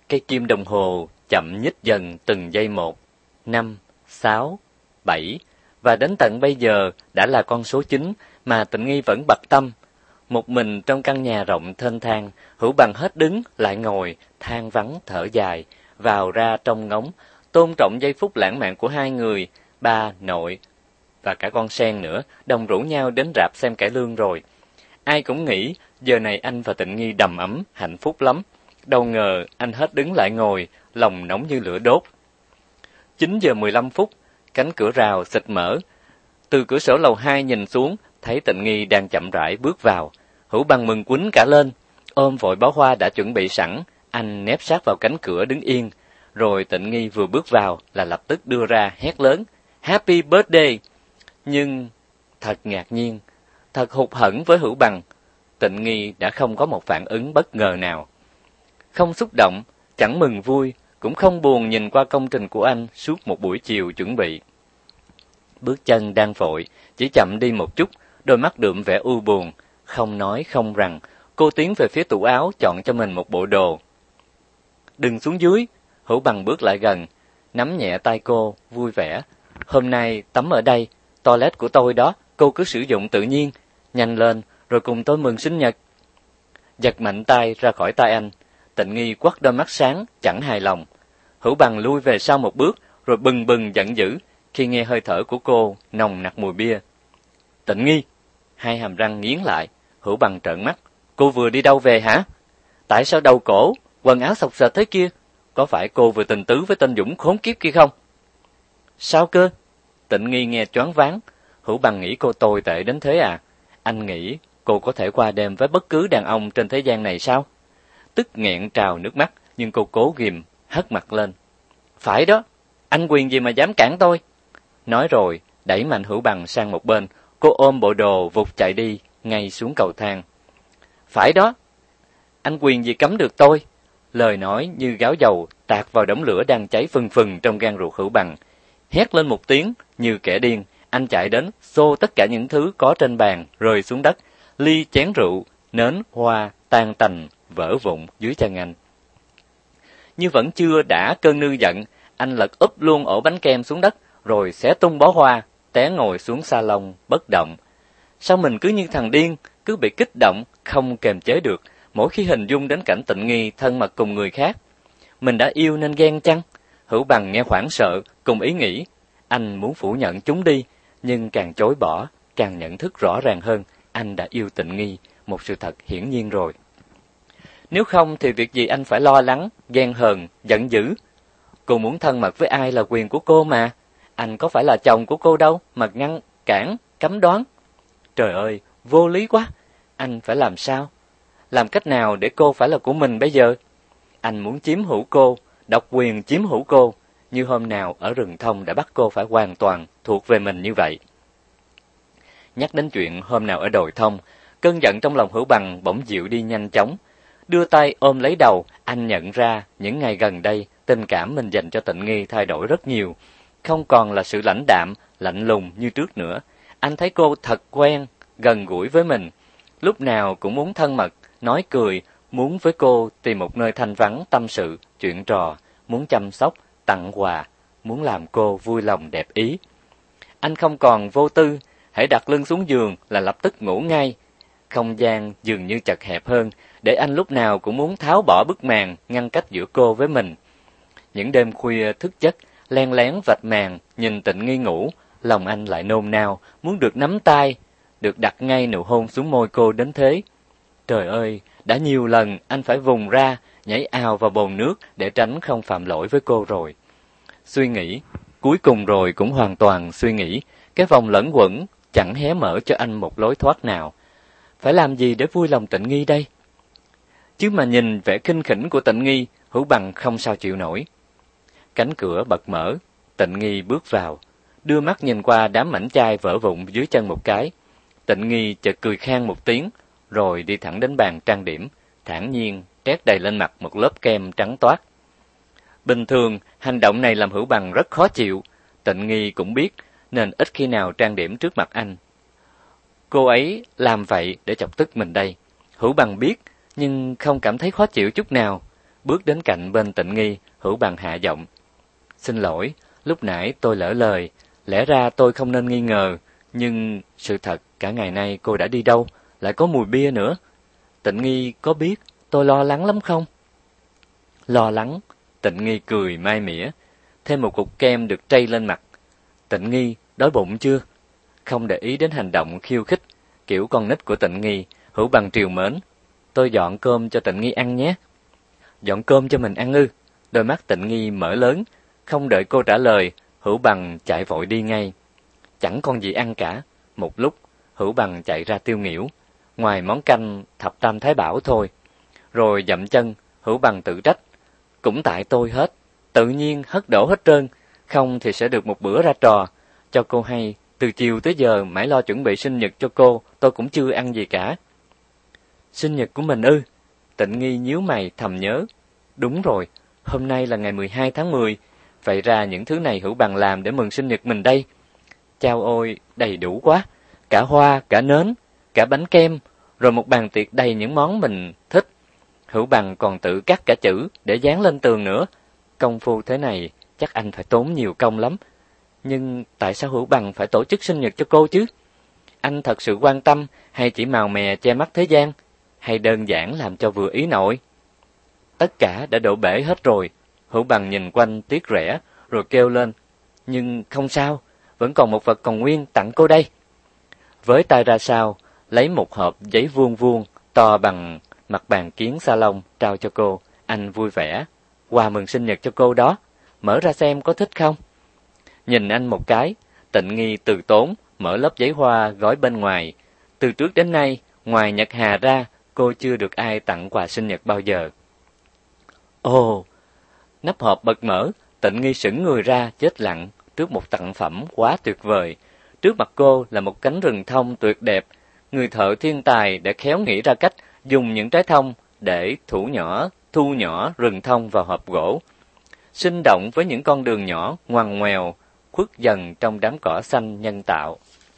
Cây kim đồng hồ chậm nhích dần từng giây một. 5, 6, 7 và đến tận bây giờ đã là con số 9 mà Tịnh Nghi vẫn bặt tâm. Một mình trong căn nhà rộng thênh thang, Hữu Bằng hết đứng lại ngồi, than vắng thở dài, vào ra trông ngóng, tôn trọng giây phút lãng mạn của hai người, ba, nội và cả con sen nữa, đồng rủ nhau đến rạp xem cải lương rồi. Ai cũng nghĩ giờ này anh và Tịnh Nghi đầm ấm, hạnh phúc lắm. Đâu ngờ anh hết đứng lại ngồi, lòng nóng như lửa đốt. 9 giờ 15 phút, cánh cửa rào xịt mở. Từ cửa sổ lầu 2 nhìn xuống, thấy Tịnh Nghi đang chậm rãi bước vào. Hữu Bằng mừng quýnh cả lên, ôm vội bó hoa đã chuẩn bị sẵn, anh nép sát vào cánh cửa đứng yên. Rồi Tịnh Nghi vừa bước vào là lập tức đưa ra hét lớn, Happy birthday! Nhưng thật ngạc nhiên, thật hụt hẫng với Hữu Bằng, Tịnh Nghi đã không có một phản ứng bất ngờ nào. Không xúc động, chẳng mừng vui, cũng không buồn nhìn qua công trình của anh suốt một buổi chiều chuẩn bị. Bước chân đang vội, chỉ chậm đi một chút, đôi mắt đượm vẻ u buồn, không nói không rằng, cô tiến về phía tủ áo chọn cho mình một bộ đồ. Đừng xuống dưới, Hữu Bằng bước lại gần, nắm nhẹ tay cô, vui vẻ. Hôm nay tắm ở đây, toilet của tôi đó, cô cứ sử dụng tự nhiên, nhanh lên, rồi cùng tôi mừng sinh nhật. Giật mạnh tay ra khỏi tay anh, Tịnh Nghi quắt đôi mắt sáng, chẳng hài lòng. Hữu Bằng lui về sau một bước, rồi bừng bừng giận dữ, khi nghe hơi thở của cô nồng nặc mùi bia. Tịnh Nghi, hai hàm răng nghiến lại, Hữu Bằng trợn mắt, cô vừa đi đâu về hả? Tại sao đầu cổ, quần áo xộc xệch thế kia? Có phải cô vừa tình tứ với tên Dũng khốn kiếp kia không? Sao cơ? Tịnh Nghi nghe choáng váng, Hữu Bằng nghĩ cô tồi tệ đến thế à? Anh nghĩ cô có thể qua đêm với bất cứ đàn ông trên thế gian này sao? Tức nghẹn trào nước mắt, nhưng cô cố ghìm, hất mặt lên. Phải đó, anh quyền gì mà dám cản tôi? Nói rồi, đẩy mạnh Hữu Bằng sang một bên, cô ôm bộ đồ vụt chạy đi, ngay xuống cầu thang. Phải đó, anh quyền gì cấm được tôi? Lời nói như gáo dầu tạt vào đống lửa đang cháy phừng phừng trong gan ruột Hữu Bằng. Hét lên một tiếng, như kẻ điên, anh chạy đến, xô tất cả những thứ có trên bàn, rơi xuống đất, ly chén rượu, nến, hoa, tan tành, vỡ vụn dưới chân anh. Như vẫn chưa đã cơn nư giận, anh lật úp luôn ổ bánh kem xuống đất, rồi xé tung bó hoa, té ngồi xuống salon, bất động. Sao mình cứ như thằng điên, cứ bị kích động, không kềm chế được, mỗi khi hình dung đến cảnh Tịnh Nghi thân mật cùng người khác. Mình đã yêu nên ghen chăng? Hữu Bằng nghe hoảng sợ, cùng ý nghĩ. Anh muốn phủ nhận chúng đi, nhưng càng chối bỏ, càng nhận thức rõ ràng hơn, anh đã yêu Tịnh Nghi, một sự thật hiển nhiên rồi. Nếu không thì việc gì anh phải lo lắng, ghen hờn, giận dữ. Cô muốn thân mật với ai là quyền của cô mà. Anh có phải là chồng của cô đâu mà ngăn cản, cấm đoán. Trời ơi, vô lý quá. Anh phải làm sao? Làm cách nào để cô phải là của mình bây giờ? Anh muốn chiếm hữu cô, độc quyền chiếm hữu cô, như hôm nào ở rừng thông đã bắt cô phải hoàn toàn thuộc về mình như vậy. Nhắc đến chuyện hôm nào ở đồi thông, cơn giận trong lòng Hữu Bằng bỗng dịu đi nhanh chóng. Đưa tay ôm lấy đầu, anh nhận ra những ngày gần đây, tình cảm mình dành cho Tịnh Nghi thay đổi rất nhiều. Không còn là sự lãnh đạm, lạnh lùng như trước nữa. Anh thấy cô thật quen, gần gũi với mình. Lúc nào cũng muốn thân mật, nói cười, muốn với cô tìm một nơi thanh vắng tâm sự, chuyện trò, muốn chăm sóc, tặng quà, muốn làm cô vui lòng đẹp ý. Anh không còn vô tư, hễ đặt lưng xuống giường là lập tức ngủ ngay. Không gian dường như chật hẹp hơn, để anh lúc nào cũng muốn tháo bỏ bức màn ngăn cách giữa cô với mình. Những đêm khuya thức giấc, len lén vạch màn, nhìn Tịnh Nghi ngủ, lòng anh lại nôn nao, muốn được nắm tay, được đặt ngay nụ hôn xuống môi cô đến thế. Trời ơi, đã nhiều lần anh phải vùng ra, nhảy ào vào bồn nước để tránh không phạm lỗi với cô rồi. Suy nghĩ, cuối cùng rồi cũng hoàn toàn suy nghĩ, cái vòng lẫn quẩn chẳng hé mở cho anh một lối thoát nào. Phải làm gì để vui lòng Tịnh Nghi đây? Chứ mà nhìn vẻ khinh khỉnh của Tịnh Nghi, Hữu Bằng không sao chịu nổi. Cánh cửa bật mở, Tịnh Nghi bước vào, đưa mắt nhìn qua đám mảnh chai vỡ vụn dưới chân một cái. Tịnh Nghi chợt cười khan một tiếng, rồi đi thẳng đến bàn trang điểm, thản nhiên trét đầy lên mặt một lớp kem trắng toát. Bình thường, hành động này làm Hữu Bằng rất khó chịu, Tịnh Nghi cũng biết, nên ít khi nào trang điểm trước mặt anh. Cô ấy làm vậy để chọc tức mình đây. Hữu Bằng biết, nhưng không cảm thấy khó chịu chút nào. bước đến cạnh bên Tịnh Nghi, Hữu Bằng hạ giọng. Xin lỗi, lúc nãy tôi lỡ lời, lẽ ra tôi không nên nghi ngờ, nhưng sự thật cả ngày nay cô đã đi đâu, lại có mùi bia nữa. Tịnh Nghi có biết tôi lo lắng lắm không? Lo lắng? Tịnh Nghi cười mai mỉa, thêm một cục kem được trây lên mặt. Tịnh Nghi, đói bụng chưa? Không để ý đến hành động khiêu khích, kiểu con nít của Tịnh Nghi, Hữu Bằng trìu mến. Tôi dọn cơm cho Tịnh Nghi ăn nhé. Dọn cơm cho mình ăn ư? Đôi mắt Tịnh Nghi mở lớn, không đợi cô trả lời, Hữu Bằng chạy vội đi ngay. Chẳng còn gì ăn cả. Một lúc, Hữu Bằng chạy ra tiêu nghỉu, ngoài món canh thập tam thái bảo thôi. Rồi dậm chân, Hữu Bằng tự trách. Cũng tại tôi hết, tự nhiên hất đổ hết trơn, không thì sẽ được một bữa ra trò. Cho cô hay, từ chiều tới giờ mãi lo chuẩn bị sinh nhật cho cô, tôi cũng chưa ăn gì cả. Sinh nhật của mình ư? Tịnh Nghi nhíu mày thầm nhớ. Đúng rồi, hôm nay là ngày 12 tháng 10, vậy ra những thứ này Hữu Bằng làm để mừng sinh nhật mình đây. Chao ôi, đầy đủ quá, cả hoa, cả nến, cả bánh kem, rồi một bàn tiệc đầy những món mình thích. Hữu Bằng còn tự cắt cả chữ để dán lên tường nữa. Công phu thế này chắc anh phải tốn nhiều công lắm. Nhưng tại sao Hữu Bằng phải tổ chức sinh nhật cho cô chứ? Anh thật sự quan tâm hay chỉ màu mè che mắt thế gian? Hay đơn giản làm cho vừa ý nội? Tất cả đã đổ bể hết rồi. Hữu Bằng nhìn quanh tiếc rẻ rồi kêu lên. Nhưng không sao, vẫn còn một vật còn nguyên tặng cô đây. Với tay ra sau, lấy một hộp giấy vuông vuông to bằng mặt bàn kiến salon trao cho cô. Anh vui vẻ. Quà mừng sinh nhật cho cô đó, mở ra xem có thích không? Nhìn anh một cái, Tịnh Nghi từ tốn mở lớp giấy hoa gói bên ngoài. Từ trước đến nay, ngoài Nhật Hà ra, cô chưa được ai tặng quà sinh nhật bao giờ. Ồ, nắp hộp bật mở, Tịnh Nghi sững người ra chết lặng trước một tặng phẩm quá tuyệt vời. Trước mặt cô là một cánh rừng thông tuyệt đẹp. Người thợ thiên tài đã khéo nghĩ ra cách dùng những trái thông để thu nhỏ rừng thông vào hộp gỗ. Sinh động với những con đường nhỏ ngoằn ngoèo khuất dần trong đám cỏ xanh nhân tạo.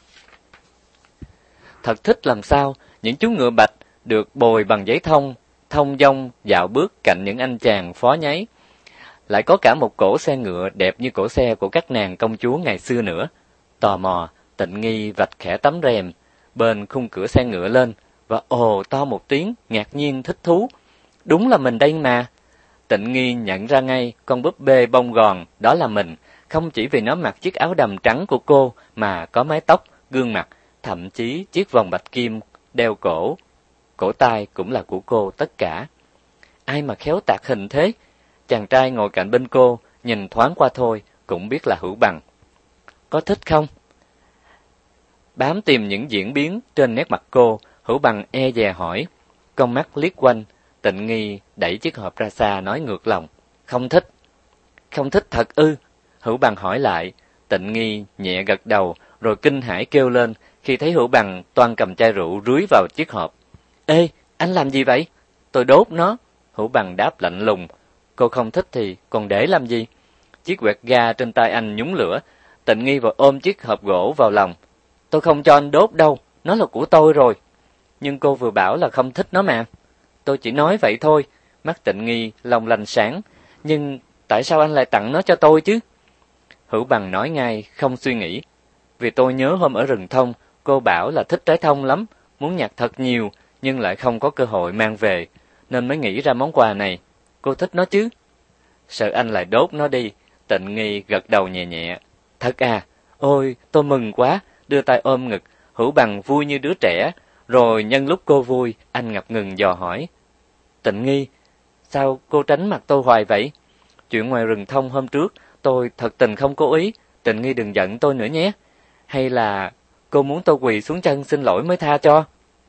Thật thích làm sao, những chú ngựa bạch được bồi bằng giấy thông, thông dong dạo bước cạnh những anh chàng phó nháy. Lại có cả một cỗ xe ngựa đẹp như cỗ xe của các nàng công chúa ngày xưa nữa. Tò mò, Tịnh Nghi vạch khẽ tấm rèm bên khung cửa xe ngựa lên và ồ to một tiếng, ngạc nhiên thích thú. Đúng là mình đây mà. Tịnh Nghi nhận ra ngay con búp bê bông gòn đó là mình, không chỉ vì nó mặc chiếc áo đầm trắng của cô mà có mái tóc, gương mặt, thậm chí chiếc vòng bạch kim đeo cổ tai cũng là của cô tất cả. Ai mà khéo tạc hình thế? Chàng trai ngồi cạnh bên cô, nhìn thoáng qua thôi cũng biết là Hữu Bằng. Có thích không? Bám tìm những diễn biến trên nét mặt cô, Hữu Bằng e dè hỏi. Con mắt liếc quanh, Tịnh Nghi đẩy chiếc hộp ra xa nói ngược lòng. Không thích. Không thích thật ư? Hữu Bằng hỏi lại. Tịnh Nghi nhẹ gật đầu rồi kinh hãi kêu lên khi thấy Hữu Bằng toan cầm chai rượu rưới vào chiếc hộp. Ê, anh làm gì vậy? Tôi đốt nó. Hữu Bằng đáp lạnh lùng. Cô không thích thì còn để làm gì? Chiếc quẹt ga trên tay anh nhúng lửa. Tịnh Nghi vội ôm chiếc hộp gỗ vào lòng. Tôi không cho anh đốt đâu, nó là của tôi rồi. Nhưng cô vừa bảo là không thích nó mà. Tôi chỉ nói vậy thôi. Mắt Tịnh Nghi long lanh sáng. Nhưng tại sao anh lại tặng nó cho tôi chứ? Hữu Bằng nói ngay, không suy nghĩ. Vì tôi nhớ hôm ở rừng thông, cô bảo là thích trái thông lắm, muốn nhặt thật nhiều, nhưng lại không có cơ hội mang về, nên mới nghĩ ra món quà này. Cô thích nó chứ? Sợ anh lại đốt nó đi. Tịnh Nghi gật đầu nhẹ nhẹ. Thật à? Ôi, tôi mừng quá. Đưa tay ôm ngực, Hữu Bằng vui như đứa trẻ. Rồi nhân lúc cô vui, anh ngập ngừng dò hỏi. Tịnh Nghi, sao cô tránh mặt tôi hoài vậy? Chuyện ngoài rừng thông hôm trước, tôi thật tình không cố ý. Tịnh Nghi đừng giận tôi nữa nhé. Hay là cô muốn tôi quỳ xuống chân xin lỗi mới tha cho?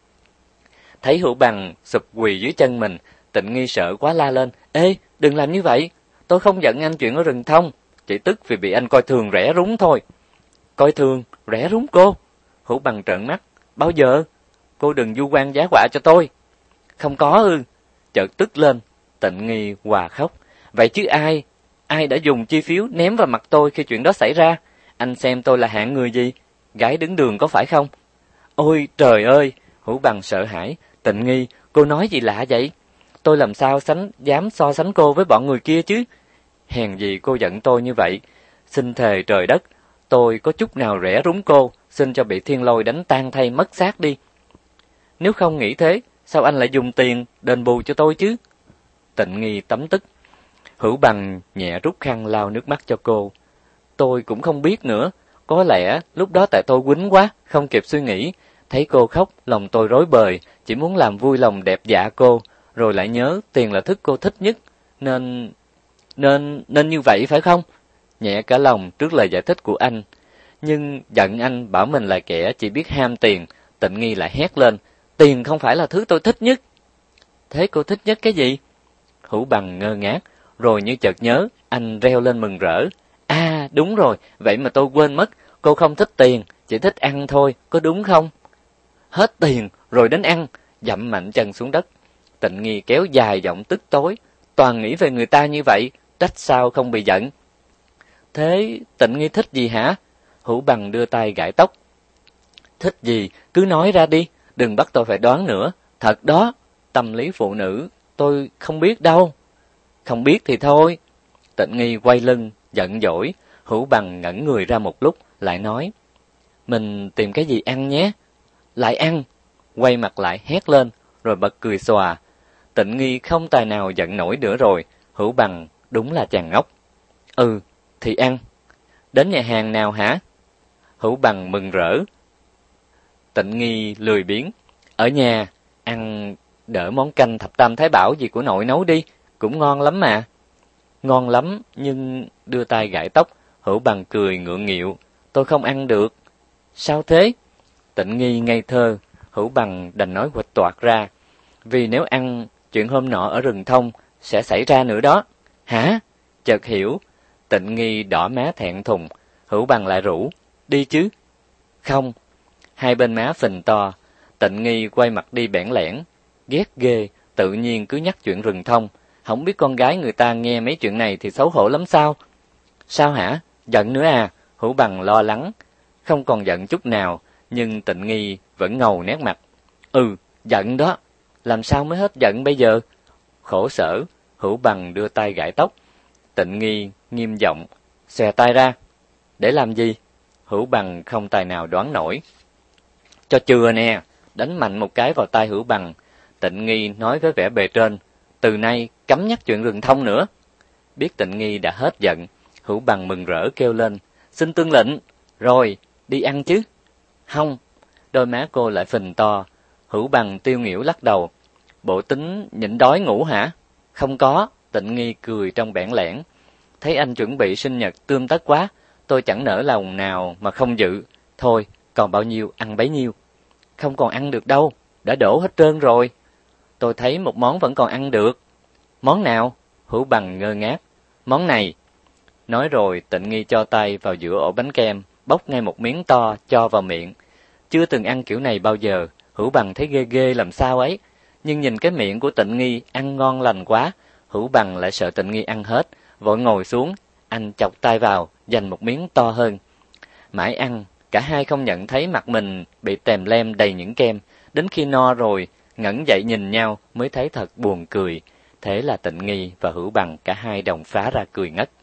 Thấy Hữu Bằng sụp quỳ dưới chân mình, Tịnh Nghi sợ quá la lên. Ê, đừng làm như vậy. Tôi không giận anh chuyện ở rừng thông, chỉ tức vì bị anh coi thường rẻ rúng thôi. Coi thường, rẻ rúng cô? Hữu Bằng trợn mắt. Bao giờ? Cô đừng vu oan giá họa cho tôi. Không có ư? Chợt tức lên, Tịnh Nghi hòa khóc. Vậy chứ ai? Ai đã dùng chi phiếu ném vào mặt tôi khi chuyện đó xảy ra? Anh xem tôi là hạng người gì? Gái đứng đường có phải không? Ôi trời ơi! Hữu Bằng sợ hãi. Tịnh Nghi, cô nói gì lạ vậy? tôi làm sao dám so sánh cô với bọn người kia chứ? Hèn gì cô giận tôi như vậy. Xin thề trời đất, tôi có chút nào rẻ rúng cô, xin cho bị thiên lôi đánh tan thay mất xác đi. Nếu không nghĩ thế, sao anh lại dùng tiền đền bù cho tôi chứ? Tịnh Nghi tấm tức. Hữu Bằng nhẹ rút khăn lau nước mắt cho cô. Tôi cũng không biết nữa, có lẽ lúc đó tại tôi quýnh quá, không kịp suy nghĩ. Thấy cô khóc, lòng tôi rối bời, chỉ muốn làm vui lòng đẹp dạ cô, rồi lại nhớ tiền là thứ cô thích nhất, nên như vậy phải không? Nhẹ cả lòng trước lời giải thích của anh. Nhưng giận anh bảo mình là kẻ chỉ biết ham tiền, Tịnh Nghi lại hét lên, tiền không phải là thứ tôi thích nhất. Thế cô thích nhất cái gì? Hữu Bằng ngơ ngác, rồi như chợt nhớ, anh reo lên mừng rỡ. À, đúng rồi, vậy mà tôi quên mất, cô không thích tiền, chỉ thích ăn thôi, có đúng không? Hết tiền, rồi đến ăn, dậm mạnh chân xuống đất. Tịnh Nghi kéo dài giọng tức tối, toàn nghĩ về người ta như vậy, trách sao không bị giận. Thế Tịnh Nghi thích gì hả? Hữu Bằng đưa tay gãi tóc. Thích gì, cứ nói ra đi, đừng bắt tôi phải đoán nữa. Thật đó, tâm lý phụ nữ, tôi không biết đâu. Không biết thì thôi. Tịnh Nghi quay lưng, giận dỗi. Hữu Bằng ngẩn người ra một lúc, lại nói. Mình tìm cái gì ăn nhé. Lại ăn. Quay mặt lại hét lên, rồi bật cười xòa. Tịnh Nghi không tài nào giận nổi nữa rồi. Hữu Bằng đúng là chàng ngốc. Ừ, thì ăn. Đến nhà hàng nào hả? Hữu Bằng mừng rỡ. Tịnh Nghi lười biếng. Ở nhà, ăn đỡ món canh thập tam thái bảo gì của nội nấu đi, cũng ngon lắm mà. Ngon lắm, nhưng đưa tay gãi tóc, Hữu Bằng cười ngượng nghịu. Tôi không ăn được. Sao thế? Tịnh Nghi ngây thơ, Hữu Bằng đành nói huỵch toạc ra. Vì nếu ăn, chuyện hôm nọ ở rừng thông sẽ xảy ra nữa đó. Hả? Chợt hiểu. Tịnh Nghi đỏ má thẹn thùng, Hữu Bằng lại rủ. Đi chứ? Không. Hai bên má phình to, Tịnh Nghi quay mặt đi bẽn lẽn. Ghét ghê, tự nhiên cứ nhắc chuyện rừng thông. Không biết con gái người ta nghe mấy chuyện này thì xấu hổ lắm sao? Sao hả? Giận nữa à? Hữu Bằng lo lắng. Không còn giận chút nào, nhưng Tịnh Nghi vẫn ngầu nét mặt. Ừ, giận đó. Làm sao mới hết giận bây giờ? Khổ sở, Hữu Bằng đưa tay gãi tóc. Tịnh Nghi nghiêm giọng, xòe tay ra. Để làm gì? Hữu Bằng không tài nào đoán nổi. Cho chừa nè, đánh mạnh một cái vào tay Hữu Bằng. Tịnh Nghi nói với vẻ bề trên, từ nay cấm nhắc chuyện rừng thông nữa. Biết Tịnh Nghi đã hết giận, Hữu Bằng mừng rỡ kêu lên, xin tuân lệnh. Rồi, đi ăn chứ? Không. Đôi má cô lại phình to. Hữu Bằng tiêu nghỉu lắc đầu. Bộ tính nhịn đói ngủ hả? Không có. Tịnh Nghi cười trong bẽn lẽn. Thấy anh chuẩn bị sinh nhật tươm tất quá, tôi chẳng nỡ lòng nào mà không dự. Thôi, còn bao nhiêu ăn bấy nhiêu. Không còn ăn được đâu, đã đổ hết trơn rồi. Tôi thấy một món vẫn còn ăn được. Món nào? Hữu Bằng ngơ ngác. Món này. Nói rồi Tịnh Nghi cho tay vào giữa ổ bánh kem, bóc ngay một miếng to cho vào miệng. Chưa từng ăn kiểu này bao giờ, Hữu Bằng thấy ghê ghê làm sao ấy. Nhưng nhìn cái miệng của Tịnh Nghi ăn ngon lành quá, Hữu Bằng lại sợ Tịnh Nghi ăn hết, vội ngồi xuống, anh chọc tay vào, giành một miếng to hơn. Mãi ăn, cả hai không nhận thấy mặt mình bị tèm lem đầy những kem, đến khi no rồi, ngẩng dậy nhìn nhau mới thấy thật buồn cười. Thế là Tịnh Nghi và Hữu Bằng cả hai đồng phá ra cười ngất.